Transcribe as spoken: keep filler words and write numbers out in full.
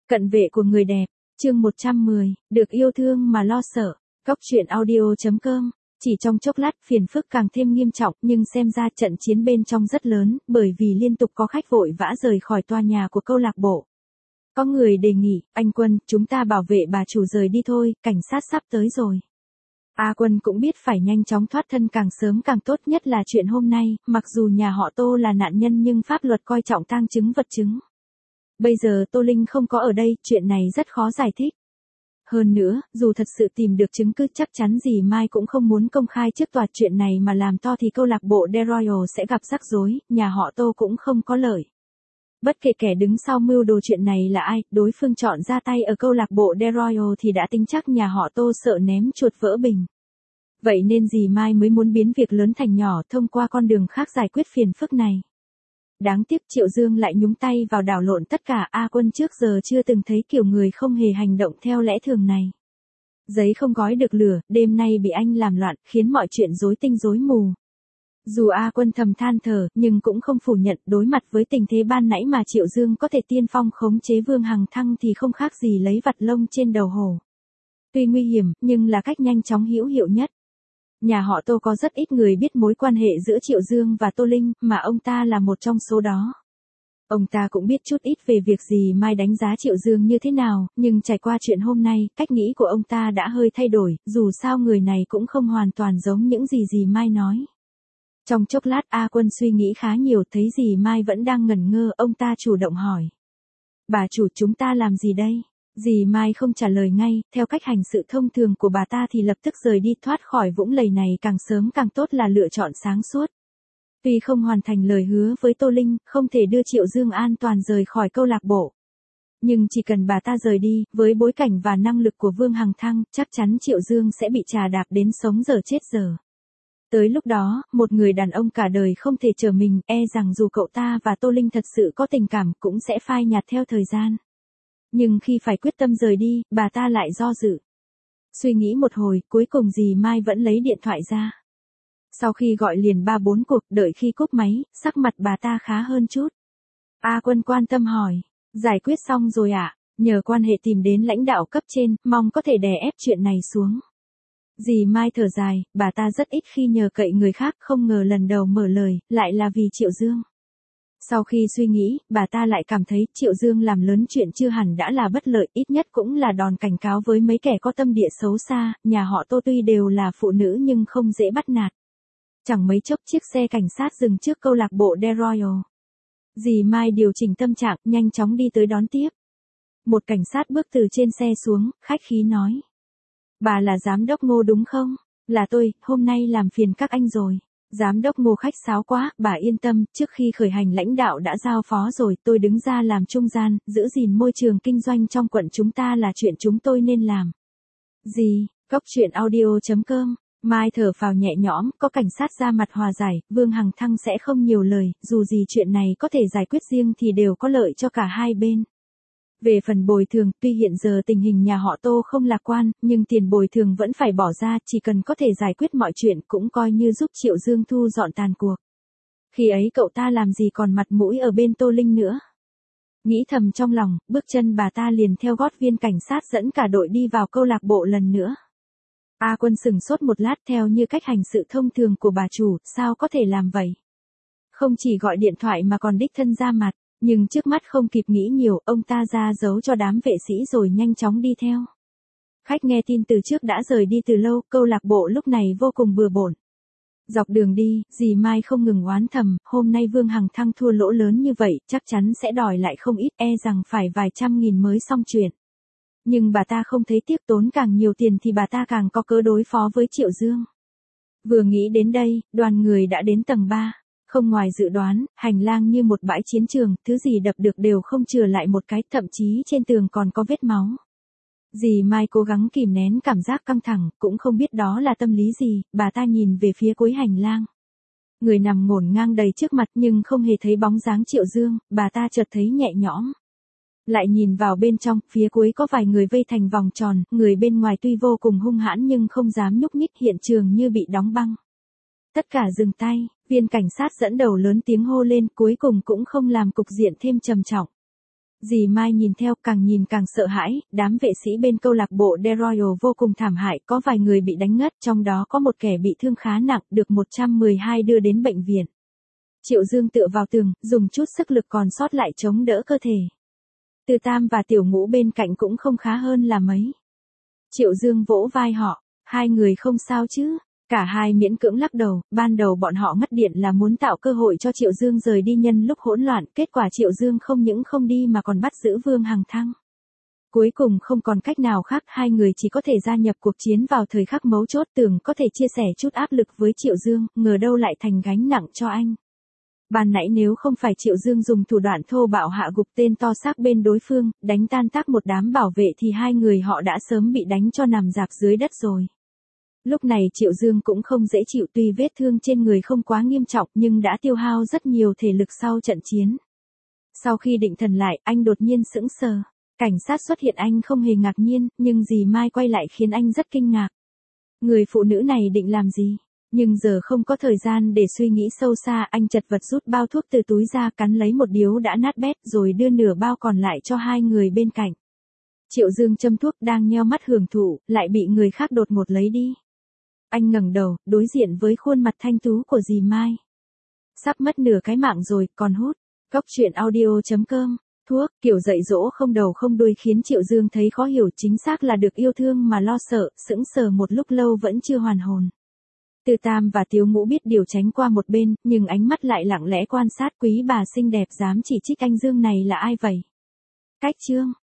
Cận vệ của người đẹp, chương một trăm mười, được yêu thương mà lo sợ. Cóc truyện audio.com. Chỉ trong chốc lát phiền phức càng thêm nghiêm trọng, nhưng xem ra trận chiến bên trong rất lớn, bởi vì liên tục có khách vội vã rời khỏi tòa nhà của câu lạc bộ. Có người đề nghị, anh Quân, chúng ta bảo vệ bà chủ rời đi thôi, cảnh sát sắp tới rồi. A Quân cũng biết phải nhanh chóng thoát thân càng sớm càng tốt, nhất là chuyện hôm nay, mặc dù nhà họ Tô là nạn nhân nhưng pháp luật coi trọng tang chứng vật chứng. Bây giờ Tô Linh không có ở đây, chuyện này rất khó giải thích. Hơn nữa, dù thật sự tìm được chứng cứ chắc chắn dì Mai cũng không muốn công khai trước tòa, chuyện này mà làm to thì câu lạc bộ The Royal sẽ gặp rắc rối, nhà họ Tô cũng không có lợi. Bất kể kẻ đứng sau mưu đồ chuyện này là ai, đối phương chọn ra tay ở câu lạc bộ The Royal thì đã tính chắc nhà họ Tô sợ ném chuột vỡ bình. Vậy nên dì Mai mới muốn biến việc lớn thành nhỏ thông qua con đường khác giải quyết phiền phức này. Đáng tiếc Triệu Dương lại nhúng tay vào đảo lộn tất cả. A Quân trước giờ chưa từng thấy kiểu người không hề hành động theo lẽ thường này. Giấy không gói được lửa, đêm nay bị anh làm loạn, khiến mọi chuyện rối tinh rối mù. Dù A Quân thầm than thở, nhưng cũng không phủ nhận, đối mặt với tình thế ban nãy mà Triệu Dương có thể tiên phong khống chế Vương Hằng Thăng thì không khác gì lấy vặt lông trên đầu hổ. Tuy nguy hiểm, nhưng là cách nhanh chóng hữu hiệu nhất. Nhà họ Tô có rất ít người biết mối quan hệ giữa Triệu Dương và Tô Linh, mà ông ta là một trong số đó. Ông ta cũng biết chút ít về việc dì Mai đánh giá Triệu Dương như thế nào, nhưng trải qua chuyện hôm nay, cách nghĩ của ông ta đã hơi thay đổi, dù sao người này cũng không hoàn toàn giống những gì dì Mai nói. Trong chốc lát A Quân suy nghĩ khá nhiều, thấy dì Mai vẫn đang ngẩn ngơ, ông ta chủ động hỏi. Bà chủ, chúng ta làm gì đây? Dì Mai không trả lời ngay, theo cách hành sự thông thường của bà ta thì lập tức rời đi, thoát khỏi vũng lầy này càng sớm càng tốt là lựa chọn sáng suốt. Tuy không hoàn thành lời hứa với Tô Linh, không thể đưa Triệu Dương an toàn rời khỏi câu lạc bộ. Nhưng chỉ cần bà ta rời đi, với bối cảnh và năng lực của Vương Hằng Thăng, chắc chắn Triệu Dương sẽ bị trà đạp đến sống dở chết dở. Tới lúc đó, một người đàn ông cả đời không thể trở mình, e rằng dù cậu ta và Tô Linh thật sự có tình cảm cũng sẽ phai nhạt theo thời gian. Nhưng khi phải quyết tâm rời đi, bà ta lại do dự. Suy nghĩ một hồi, cuối cùng dì Mai vẫn lấy điện thoại ra. Sau khi gọi liền ba bốn cuộc, đợi khi cúp máy, sắc mặt bà ta khá hơn chút. A Quân quan tâm hỏi, giải quyết xong rồi ạ, à? Nhờ quan hệ tìm đến lãnh đạo cấp trên, mong có thể đè ép chuyện này xuống. Dì Mai thở dài, bà ta rất ít khi nhờ cậy người khác, không ngờ lần đầu mở lời, lại là vì Triệu Dương. Sau khi suy nghĩ, bà ta lại cảm thấy Triệu Dương làm lớn chuyện chưa hẳn đã là bất lợi, ít nhất cũng là đòn cảnh cáo với mấy kẻ có tâm địa xấu xa. Nhà họ Tô tuy đều là phụ nữ nhưng không dễ bắt nạt. Chẳng mấy chốc chiếc xe cảnh sát dừng trước câu lạc bộ The Royal. Dì Mai điều chỉnh tâm trạng, nhanh chóng đi tới đón tiếp. Một cảnh sát bước từ trên xe xuống, khách khí nói. Bà là giám đốc Ngô đúng không? Là tôi, hôm nay làm phiền các anh rồi. Giám đốc Ngô khách sáo quá, bà yên tâm, trước khi khởi hành lãnh đạo đã giao phó rồi, tôi đứng ra làm trung gian, giữ gìn môi trường kinh doanh trong quận chúng ta là chuyện chúng tôi nên làm. Gì, Cóc truyện audio.com, Mai thở phào nhẹ nhõm, có cảnh sát ra mặt hòa giải, Vương Hằng Thăng sẽ không nhiều lời, dù gì chuyện này có thể giải quyết riêng thì đều có lợi cho cả hai bên. Về phần bồi thường, tuy hiện giờ tình hình nhà họ Tô không lạc quan, nhưng tiền bồi thường vẫn phải bỏ ra, chỉ cần có thể giải quyết mọi chuyện cũng coi như giúp Triệu Dương thu dọn tàn cuộc. Khi ấy cậu ta làm gì còn mặt mũi ở bên Tô Linh nữa. Nghĩ thầm trong lòng, bước chân bà ta liền theo gót viên cảnh sát dẫn cả đội đi vào câu lạc bộ lần nữa. A Quân sửng sốt một lát, theo như cách hành sự thông thường của bà chủ, sao có thể làm vậy? Không chỉ gọi điện thoại mà còn đích thân ra mặt. Nhưng trước mắt không kịp nghĩ nhiều, ông ta ra dấu cho đám vệ sĩ rồi nhanh chóng đi theo. Khách nghe tin từ trước đã rời đi từ lâu, câu lạc bộ lúc này vô cùng bừa bộn. Dọc đường đi, dì Mai không ngừng oán thầm, hôm nay Vương Hằng Thăng thua lỗ lớn như vậy, chắc chắn sẽ đòi lại không ít, e rằng phải vài trăm nghìn mới xong chuyện. Nhưng bà ta không thấy tiếc, tốn càng nhiều tiền thì bà ta càng có cớ đối phó với Triệu Dương. Vừa nghĩ đến đây, đoàn người đã đến tầng ba. Không ngoài dự đoán, hành lang như một bãi chiến trường, thứ gì đập được đều không chừa lại một cái, thậm chí trên tường còn có vết máu. Dì Mai cố gắng kìm nén cảm giác căng thẳng, cũng không biết đó là tâm lý gì, bà ta nhìn về phía cuối hành lang. Người nằm ngổn ngang đầy trước mặt nhưng không hề thấy bóng dáng Triệu Dương, bà ta chợt thấy nhẹ nhõm. Lại nhìn vào bên trong, phía cuối có vài người vây thành vòng tròn, người bên ngoài tuy vô cùng hung hãn nhưng không dám nhúc nhích, hiện trường như bị đóng băng. Tất cả dừng tay, viên cảnh sát dẫn đầu lớn tiếng hô lên, cuối cùng cũng không làm cục diện thêm trầm trọng. Dì Mai nhìn theo, càng nhìn càng sợ hãi, đám vệ sĩ bên câu lạc bộ The Royal vô cùng thảm hại, có vài người bị đánh ngất, trong đó có một kẻ bị thương khá nặng, được một trăm mười hai đưa đến bệnh viện. Triệu Dương tựa vào tường, dùng chút sức lực còn sót lại chống đỡ cơ thể. Từ Tam và Tiểu Ngũ bên cạnh cũng không khá hơn là mấy. Triệu Dương vỗ vai họ, hai người không sao chứ? Cả hai miễn cưỡng lắc đầu, ban đầu bọn họ ngắt điện là muốn tạo cơ hội cho Triệu Dương rời đi nhân lúc hỗn loạn, kết quả Triệu Dương không những không đi mà còn bắt giữ Vương Hằng Thăng. Cuối cùng không còn cách nào khác, hai người chỉ có thể gia nhập cuộc chiến vào thời khắc mấu chốt, tưởng có thể chia sẻ chút áp lực với Triệu Dương, ngờ đâu lại thành gánh nặng cho anh. Ban nãy nếu không phải Triệu Dương dùng thủ đoạn thô bạo hạ gục tên to xác bên đối phương, đánh tan tác một đám bảo vệ thì hai người họ đã sớm bị đánh cho nằm rạp dưới đất rồi. Lúc này Triệu Dương cũng không dễ chịu, tuy vết thương trên người không quá nghiêm trọng nhưng đã tiêu hao rất nhiều thể lực sau trận chiến. Sau khi định thần lại, anh đột nhiên sững sờ. Cảnh sát xuất hiện anh không hề ngạc nhiên, nhưng dì Mai quay lại khiến anh rất kinh ngạc. Người phụ nữ này định làm gì? Nhưng giờ không có thời gian để suy nghĩ sâu xa, anh chật vật rút bao thuốc từ túi ra, cắn lấy một điếu đã nát bét rồi đưa nửa bao còn lại cho hai người bên cạnh. Triệu Dương châm thuốc đang nheo mắt hưởng thụ, lại bị người khác đột ngột lấy đi. Anh ngẩng đầu, đối diện với khuôn mặt thanh tú của dì Mai. Sắp mất nửa cái mạng rồi, còn hút. Cốc truyện audio chấm com. Thuốc, kiểu dạy dỗ không đầu không đuôi khiến Triệu Dương thấy khó hiểu, chính xác là được yêu thương mà lo sợ, sững sờ một lúc lâu vẫn chưa hoàn hồn. Từ Tam và Tiếu Ngũ biết điều tránh qua một bên, nhưng ánh mắt lại lặng lẽ quan sát. Quý bà xinh đẹp dám chỉ trích anh Dương này là ai vậy? Cách Trương,